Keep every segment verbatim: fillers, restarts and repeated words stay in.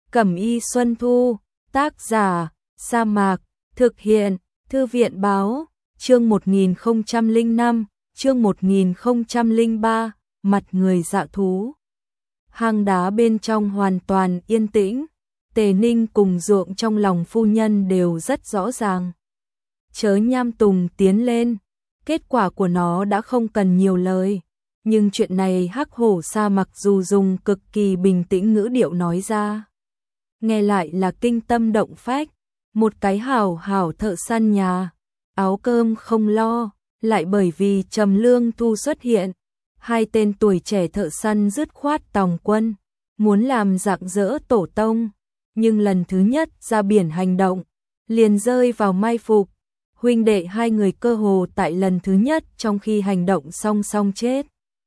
Cẩm y Xuân Thu, tác giả, Sa Mạc, thực hiện, Thư viện báo, chương một nghìn không trăm lẻ năm, chương một nghìn không trăm lẻ ba, mặt người dạ thú. Hang đá bên trong hoàn toàn yên tĩnh, Tề Ninh cùng ruộng trong lòng phu nhân đều rất rõ ràng. Chớ nham tùng tiến lên, kết quả của nó đã không cần nhiều lời. Nhưng chuyện này Hắc Hổ Sa mặc dù dùng cực kỳ bình tĩnh ngữ điệu nói ra, nghe lại là kinh tâm động phách. Một cái hảo hảo thợ săn nhà, áo cơm không lo, lại bởi vì Trầm Lương Thu xuất hiện, hai tên tuổi trẻ thợ săn dứt khoát tòng quân, muốn làm rạng rỡ tổ tông, nhưng lần thứ nhất ra biển hành động, liền rơi vào mai phục. Huynh đệ hai người cơ hồ tại lần thứ nhất trong khi hành động song song chết.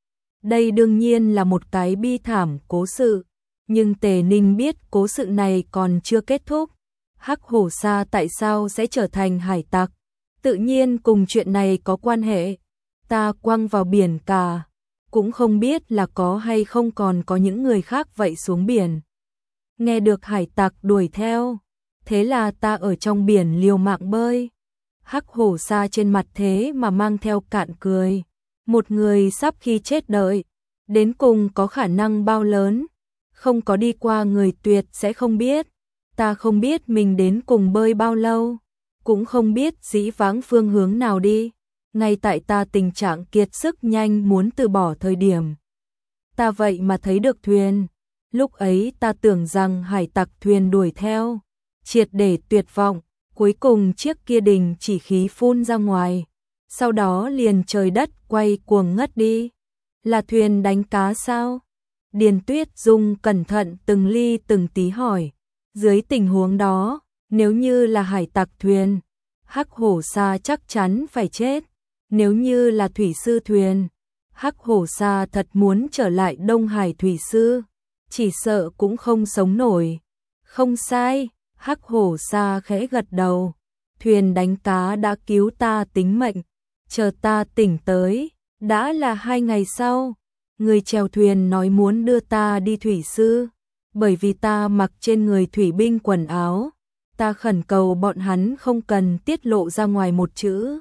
Đây đương nhiên là một cái bi thảm cố sự, nhưng Tề Ninh biết cố sự này còn chưa kết thúc. Hắc Hổ Sa tại sao sẽ trở thành hải tặc? Tự nhiên cùng chuyện này có quan hệ. Ta quăng vào biển cả, cũng không biết là có hay không còn có những người khác vậy xuống biển. Nghe được hải tặc đuổi theo, thế là ta ở trong biển liều mạng bơi. Hắc Hổ Sa trên mặt thế mà mang theo cạn cười. Một người sắp khi chết đợi, đến cùng có khả năng bao lớn, không có đi qua người tuyệt sẽ không biết. Ta không biết mình đến cùng bơi bao lâu, cũng không biết dĩ vãng phương hướng nào đi. Ngay tại ta tình trạng kiệt sức nhanh muốn từ bỏ thời điểm, ta vậy mà thấy được thuyền. Lúc ấy ta tưởng rằng hải tặc thuyền đuổi theo, triệt để tuyệt vọng. Cuối cùng chiếc kia đình chỉ khí phun ra ngoài, sau đó liền trời đất quay cuồng ngất đi. Là thuyền đánh cá sao? Điền Tuyết Dung cẩn thận từng ly từng tí hỏi. Dưới tình huống đó, nếu như là hải tặc thuyền, Hắc Hổ Sa chắc chắn phải chết. Nếu như là thủy sư thuyền, Hắc Hổ Sa thật muốn trở lại Đông Hải thủy sư, chỉ sợ cũng không sống nổi. Không sai, Hắc Hổ Sa khẽ gật đầu. Thuyền đánh cá đã cứu ta tính mệnh, chờ ta tỉnh tới, đã là hai ngày sau. Người chèo thuyền nói muốn đưa ta đi thủy sư, bởi vì ta mặc trên người thủy binh quần áo. Ta khẩn cầu bọn hắn không cần tiết lộ ra ngoài một chữ,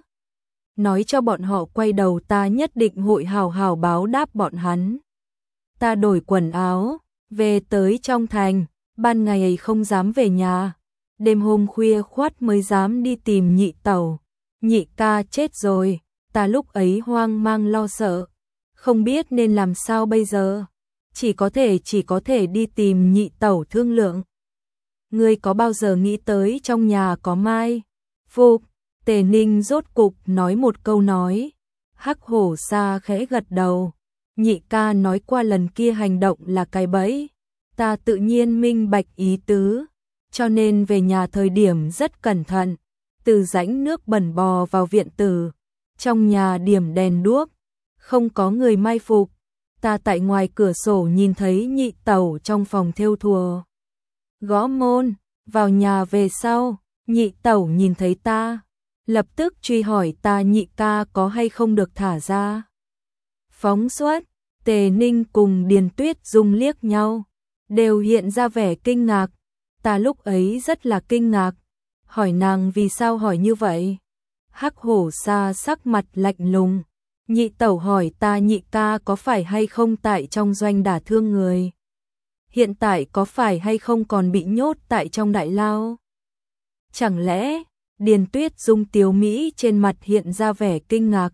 nói cho bọn họ quay đầu ta nhất định hội hào hào báo đáp bọn hắn. Ta đổi quần áo, về tới trong thành, ban ngày không dám về nhà, đêm hôm khuya khoắt mới dám đi tìm nhị tẩu. Nhị ca chết rồi, ta lúc ấy hoang mang lo sợ, không biết nên làm sao bây giờ, chỉ có thể chỉ có thể đi tìm nhị tẩu thương lượng. Ngươi có bao giờ nghĩ tới trong nhà có mai phục? Tề Ninh rốt cục nói một câu nói. Hắc Hổ Sa khẽ gật đầu. Nhị ca nói qua lần kia hành động là cái bẫy, ta tự nhiên minh bạch ý tứ, cho nên về nhà thời điểm rất cẩn thận, từ rãnh nước bẩn bò vào viện tử, trong nhà điểm đèn đuốc, không có người mai phục. Ta tại ngoài cửa sổ nhìn thấy nhị tẩu trong phòng thêu thùa, gõ môn, vào nhà về sau, nhị tẩu nhìn thấy ta, lập tức truy hỏi ta nhị ca có hay không được thả ra. Phóng xuất, Tề Ninh cùng Điền Tuyết Dung liếc nhau, đều hiện ra vẻ kinh ngạc. Ta lúc ấy rất là kinh ngạc, hỏi nàng vì sao hỏi như vậy. Hắc Hổ Sa sắc mặt lạnh lùng. Nhị tẩu hỏi ta nhị ca có phải hay không tại trong doanh đả thương người, hiện tại có phải hay không còn bị nhốt tại trong đại lao. Chẳng lẽ? Điền Tuyết Dung tiếu mỹ trên mặt hiện ra vẻ kinh ngạc.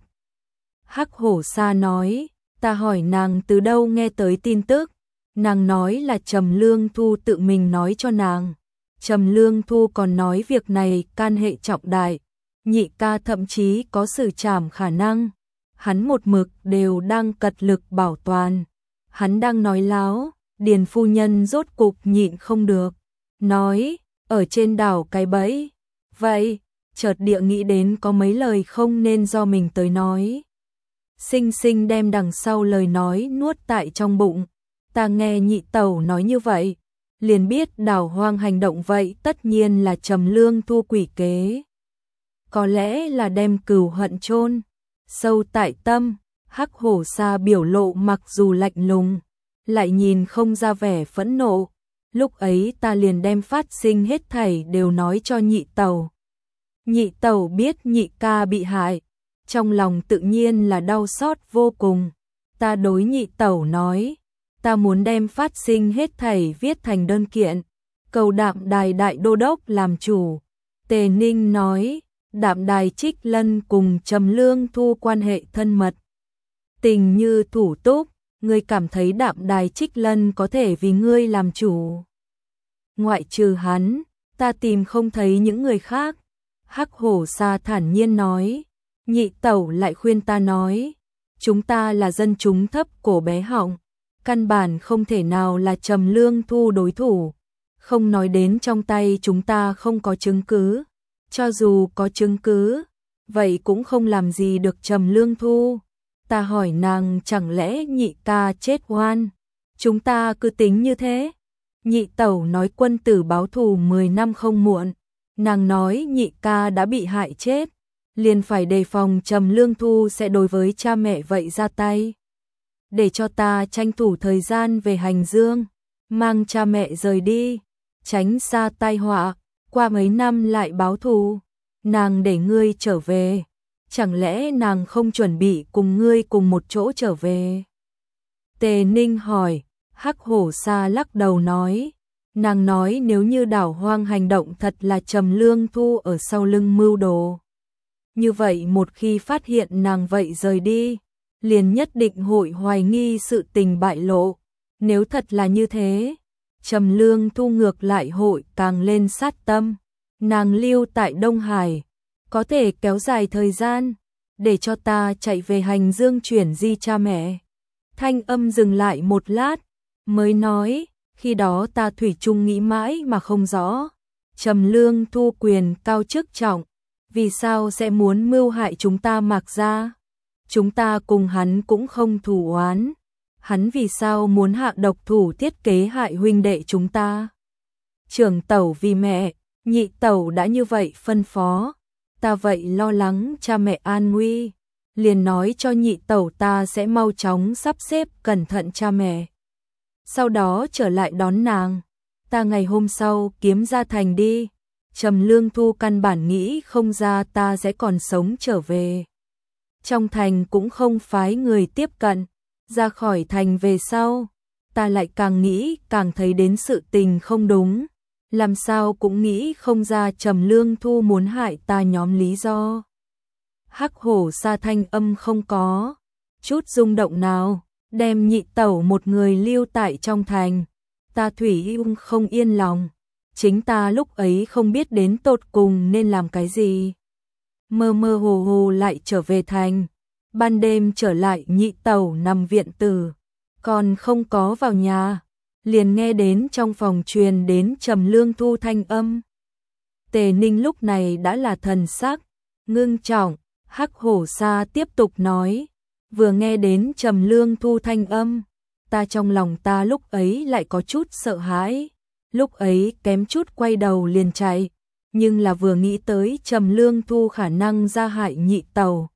Hắc Hổ Sa nói, ta hỏi nàng từ đâu nghe tới tin tức, nàng nói là Trầm Lương Thu tự mình nói cho nàng. Trầm Lương Thu còn nói việc này can hệ trọng đại, nhị ca thậm chí có xử trảm khả năng. Hắn một mực đều đang cật lực bảo toàn. Hắn đang nói láo. Điền phu nhân rốt cục nhịn không được, nói, ở trên đảo cái bẫy. Vậy, chợt địa nghĩ đến có mấy lời không nên do mình tới nói. Sinh sinh đem đằng sau lời nói nuốt tại trong bụng. Ta nghe nhị tẩu nói như vậy, liền biết đảo hoang hành động vậy tất nhiên là Trầm Lương Thu quỷ kế. Có lẽ là đem cừu hận chôn sâu tại tâm. Hắc Hổ Sa biểu lộ mặc dù lạnh lùng, lại nhìn không ra vẻ phẫn nộ. lúc ấy ta liền đem phát sinh hết thảy đều nói cho nhị tẩu. Nhị tẩu biết nhị ca bị hại, trong lòng tự nhiên là đau xót vô cùng. Ta đối nhị tẩu nói, ta muốn đem phát sinh hết thảy viết thành đơn kiện, cầu Đạm Đài đại đô đốc làm chủ. Tề Ninh nói, Đạm Đài Trích Lân cùng Trầm Lương Thu quan hệ thân mật, tình như thủ túc, ngươi cảm thấy Đạm Đài Trích Lân có thể vì ngươi làm chủ. Ngoại trừ hắn, ta tìm không thấy những người khác. Hắc Hổ Sa thản nhiên nói. Nhị tẩu lại khuyên ta nói, chúng ta là dân chúng thấp cổ bé họng, căn bản không thể nào là Trầm Lương Thu đối thủ, không nói đến trong tay chúng ta không có chứng cứ, cho dù có chứng cứ, vậy cũng không làm gì được Trầm Lương Thu. Ta hỏi nàng, chẳng lẽ nhị ca chết oan, chúng ta cứ tính như thế. Nhị tẩu nói quân tử báo thù mười năm không muộn, nàng nói nhị ca đã bị hại chết, liền phải đề phòng Trầm Lương Thu sẽ đối với cha mẹ vậy ra tay. Để cho ta tranh thủ thời gian về Hành Dương, mang cha mẹ rời đi, tránh xa tai họa, qua mấy năm lại báo thù. Nàng để ngươi trở về, chẳng lẽ nàng không chuẩn bị cùng ngươi cùng một chỗ trở về? Tề Ninh hỏi. Hắc Hổ Sa lắc đầu nói, nàng nói nếu như Đảo Hoang hành động thật là Trầm Lương Thu ở sau lưng mưu đồ, như vậy một khi phát hiện nàng vậy rời đi, liền nhất định hội hoài nghi sự tình bại lộ. Nếu thật là như thế, Trầm Lương Thu ngược lại hội càng lên sát tâm. Nàng lưu tại Đông Hải, có thể kéo dài thời gian, để cho ta chạy về Hành Dương chuyển di cha mẹ. Thanh âm dừng lại một lát, mới nói, khi đó ta thủy chung nghĩ mãi mà không rõ. Trầm Lương Thu quyền cao chức trọng, vì sao sẽ muốn mưu hại chúng ta Mạc gia? Chúng ta cùng hắn cũng không thù oán, hắn vì sao muốn hạ độc thủ thiết kế hại huynh đệ chúng ta? Trưởng tẩu vì mẹ, nhị tẩu đã như vậy phân phó, ta vậy lo lắng cha mẹ an nguy, liền nói cho nhị tẩu ta sẽ mau chóng sắp xếp cẩn thận cha mẹ, sau đó trở lại đón nàng. Ta ngày hôm sau kiếm ra thành đi, Trầm Lương Thu căn bản nghĩ không ra ta sẽ còn sống trở về. Trong thành cũng không phái người tiếp cận, ra khỏi thành về sau, ta lại càng nghĩ càng thấy đến sự tình không đúng, làm sao cũng nghĩ không ra Trầm Lương Thu muốn hại ta nhóm lý do. Hắc Hổ Sa thanh âm không có chút rung động nào, đem nhị tẩu một người lưu tại trong thành, ta thủy ung không yên lòng, chính ta lúc ấy không biết đến tột cùng nên làm cái gì. Mơ mơ hồ hồ lại trở về thành, ban đêm trở lại nhị tẩu nằm viện tử, còn không có vào nhà, liền nghe đến trong phòng truyền đến Trầm Lương Thu thanh âm. Tề Ninh lúc này đã là thần sắc ngưng trọng. Hắc Hổ Sa tiếp tục nói, vừa nghe đến Trầm Lương Thu thanh âm, ta trong lòng ta lúc ấy lại có chút sợ hãi, lúc ấy kém chút quay đầu liền chạy, nhưng là vừa nghĩ tới Trầm Lương Thu khả năng ra hại nhị tẩu,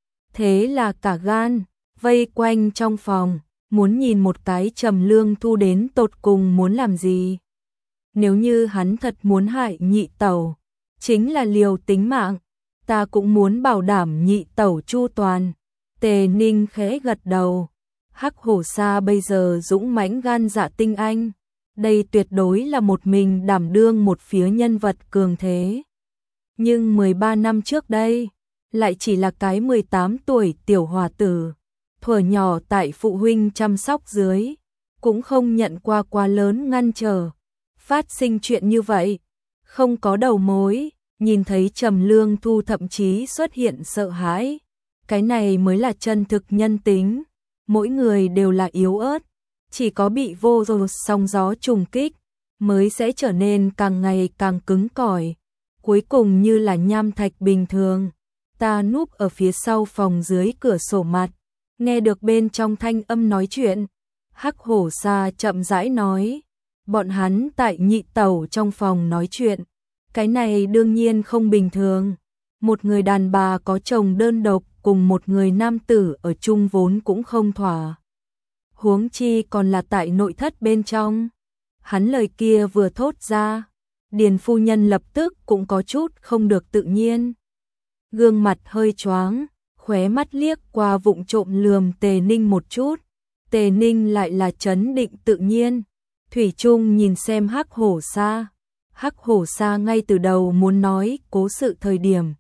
thế là cả gan vây quanh trong phòng, muốn nhìn một cái Trầm Lương Thu đến tột cùng muốn làm gì. Nếu như hắn thật muốn hại nhị tẩu, chính là liều tính mạng, ta cũng muốn bảo đảm nhị tẩu chu toàn. Tề Ninh khẽ gật đầu. Hắc Hổ Sa bây giờ dũng mãnh gan dạ tinh anh, đây tuyệt đối là một mình đảm đương một phía nhân vật cường thế. Nhưng mười ba năm trước đây, lại chỉ là cái mười tám tuổi tiểu hòa tử, thuở nhỏ tại phụ huynh chăm sóc dưới, cũng không nhận qua quá lớn ngăn trở. Phát sinh chuyện như vậy, không có đầu mối, nhìn thấy Trầm Lương Thu thậm chí xuất hiện sợ hãi. Cái này mới là chân thực nhân tính, mỗi người đều là yếu ớt, chỉ có bị vô rồi sóng gió trùng kích, mới sẽ trở nên càng ngày càng cứng cỏi, cuối cùng như là nham thạch bình thường. Ta núp ở phía sau phòng dưới cửa sổ mặt, nghe được bên trong thanh âm nói chuyện. Hắc Hổ Sa chậm rãi nói, bọn hắn tại nhị tẩu trong phòng nói chuyện, cái này đương nhiên không bình thường. Một người đàn bà có chồng đơn độc cùng một người nam tử ở chung vốn cũng không thỏa, huống chi còn là tại nội thất bên trong. Hắn lời kia vừa thốt ra, Điền phu nhân lập tức cũng có chút không được tự nhiên. Gương mặt hơi choáng, khóe mắt liếc qua vụng trộm lườm Tề Ninh một chút. Tề Ninh lại là trấn định tự nhiên, thủy chung nhìn xem Hắc Hổ Sa. Hắc Hổ Sa ngay từ đầu muốn nói cố sự thời điểm.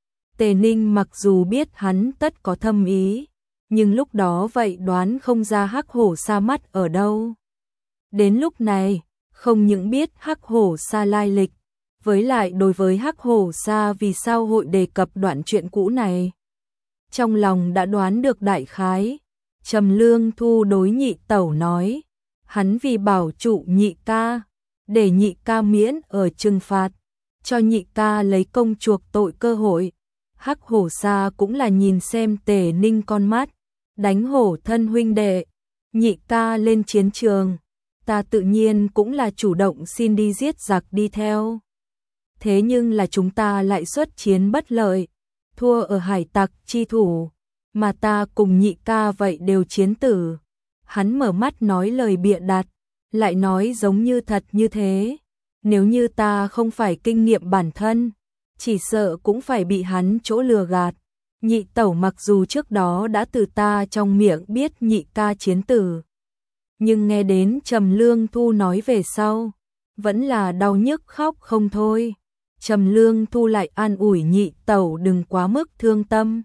Tề Ninh mặc dù biết hắn tất có thâm ý, nhưng lúc đó vậy đoán không ra Hắc Hổ Sa mắt ở đâu. Đến lúc này, không những biết Hắc Hổ Sa lai lịch, với lại đối với Hắc Hổ Sa vì sao hội đề cập đoạn chuyện cũ này. Trong lòng đã đoán được đại khái, Trầm Lương Thu đối Nhị Tẩu nói, hắn vì bảo trụ Nhị ca, để Nhị ca miễn ở trừng phạt, cho Nhị ca lấy công chuộc tội cơ hội. Hắc Hổ Sa cũng là nhìn xem Tề Ninh con mắt, đánh hổ thân huynh đệ, Nhị ca lên chiến trường, ta tự nhiên cũng là chủ động xin đi giết giặc đi theo. Thế nhưng là chúng ta lại xuất chiến bất lợi, thua ở hải tặc chi thủ, mà ta cùng Nhị ca vậy đều chiến tử. Hắn mở mắt nói lời bịa đặt, lại nói giống như thật như thế. Nếu như ta không phải kinh nghiệm bản thân, chỉ sợ cũng phải bị hắn chỗ lừa gạt. Nhị Tẩu mặc dù trước đó đã từ ta trong miệng biết Nhị ca chiến tử, nhưng nghe đến Trầm Lương Thu nói về sau, vẫn là đau nhức khóc không thôi. Trầm Lương Thu lại an ủi Nhị Tẩu đừng quá mức thương tâm,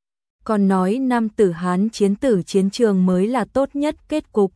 còn nói nam tử Hán chiến tử chiến trường mới là tốt nhất kết cục.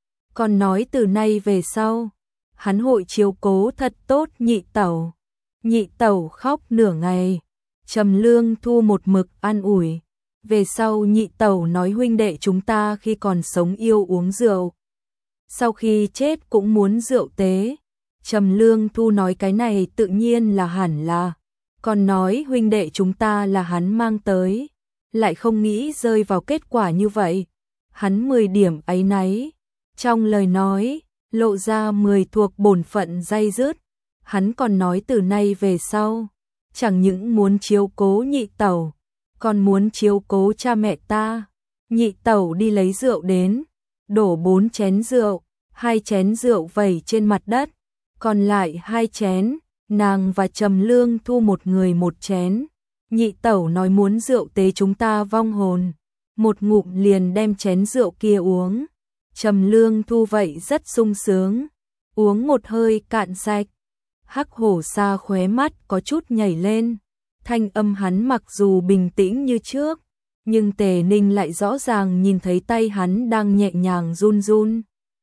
Còn nói từ nay về sau, hắn hội chiếu cố thật tốt Nhị Tẩu. Nhị Tẩu khóc nửa ngày, Trầm Lương Thu một mực an ủi. Về sau Nhị Tẩu nói huynh đệ chúng ta khi còn sống yêu uống rượu, sau khi chết cũng muốn rượu tế. Trầm Lương Thu nói cái này tự nhiên là hẳn là, còn nói huynh đệ chúng ta là hắn mang tới, lại không nghĩ rơi vào kết quả như vậy. Hắn mười điểm áy náy, trong lời nói lộ ra mười thuộc bổn phận day dứt. Hắn còn nói từ nay về sau, chẳng những muốn chiếu cố Nhị Tẩu, còn muốn chiếu cố cha mẹ ta. Nhị Tẩu đi lấy rượu đến, đổ bốn chén rượu, hai chén rượu vẩy trên mặt đất, còn lại hai chén, nàng và Trầm Lương Thu một người một chén. Nhị Tẩu nói muốn rượu tế chúng ta vong hồn, một ngụm liền đem chén rượu kia uống. Trầm Lương Thu vậy rất sung sướng, uống một hơi cạn sạch. Hắc Hổ Sa khóe mắt có chút nhảy lên, thanh âm hắn mặc dù bình tĩnh như trước, nhưng Tề Ninh lại rõ ràng nhìn thấy tay hắn đang nhẹ nhàng run run.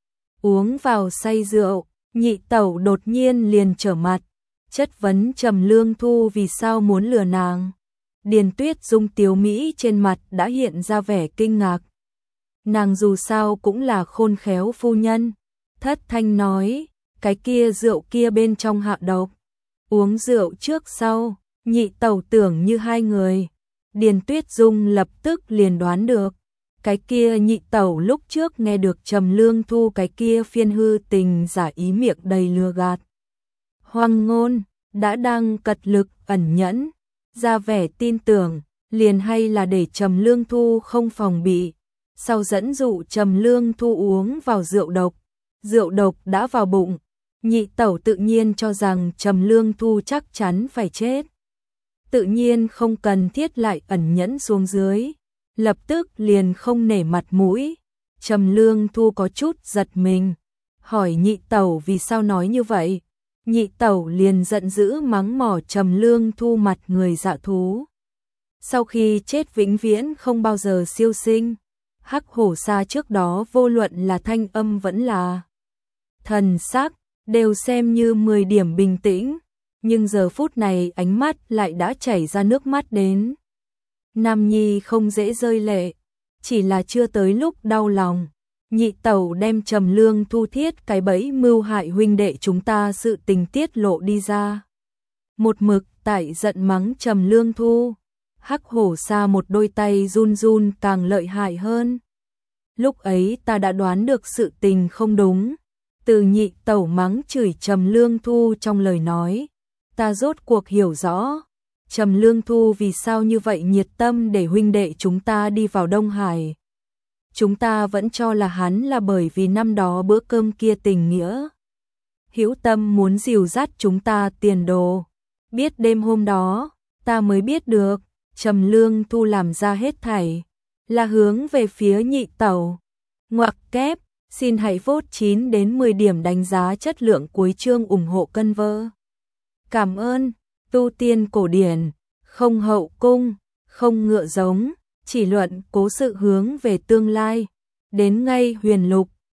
Uống vào say rượu, Nhị Tẩu đột nhiên liền trở mặt, chất vấn Trầm Lương Thu vì sao muốn lừa nàng. Điền Tuyết Dung tiếu mỹ trên mặt đã hiện ra vẻ kinh ngạc. Nàng dù sao cũng là khôn khéo phu nhân, thất thanh nói, cái kia rượu kia bên trong hạ độc. Uống rượu trước sau, Nhị Tẩu tưởng như hai người. Điền Tuyết Dung lập tức liền đoán được, cái kia Nhị Tẩu lúc trước nghe được Trầm Lương Thu cái kia phiên hư tình giả ý miệng đầy lừa gạt. Hoang ngôn, đã đang cật lực ẩn nhẫn, ra vẻ tin tưởng, liền hay là để Trầm Lương Thu không phòng bị, sau dẫn dụ Trầm Lương Thu uống vào rượu độc. Rượu độc đã vào bụng, Nhị Tẩu tự nhiên cho rằng Trầm Lương Thu chắc chắn phải chết. Tự nhiên không cần thiết lại ẩn nhẫn xuống dưới, lập tức liền không nể mặt mũi. Trầm Lương Thu có chút giật mình, hỏi Nhị Tẩu vì sao nói như vậy. Nhị Tẩu liền giận dữ mắng mỏ Trầm Lương Thu mặt người dạ thú. Sau khi chết vĩnh viễn không bao giờ siêu sinh. Hắc Hổ Sa trước đó vô luận là thanh âm vẫn là thần sắc, đều xem như mười điểm bình tĩnh, nhưng giờ phút này ánh mắt lại đã chảy ra nước mắt đến. Nam nhi không dễ rơi lệ, chỉ là chưa tới lúc đau lòng. Nhị Tẩu đem Trầm Lương Thu thiết cái bẫy mưu hại huynh đệ chúng ta sự tình tiết lộ đi ra. Một mực tại giận mắng Trầm Lương Thu, Hắc Hổ Sa một đôi tay run run càng lợi hại hơn. Lúc ấy ta đã đoán được sự tình không đúng, từ Nhị Tẩu mắng chửi Trầm Lương Thu trong lời nói, ta rốt cuộc hiểu rõ, Trầm Lương Thu vì sao như vậy nhiệt tâm để huynh đệ chúng ta đi vào Đông Hải. Chúng ta vẫn cho là hắn là bởi vì năm đó bữa cơm kia tình nghĩa, hữu tâm muốn dìu dắt chúng ta tiền đồ. Biết đêm hôm đó, ta mới biết được, Trầm Lương Thu làm ra hết thảy, là hướng về phía nhị tẩu. Ngoặc kép, xin hãy vote chín đến mười điểm đánh giá chất lượng cuối chương ủng hộ cân vơ. Cảm ơn, tu tiên cổ điển, không hậu cung, không ngựa giống, chỉ luận cố sự hướng về tương lai, đến ngay huyền lục,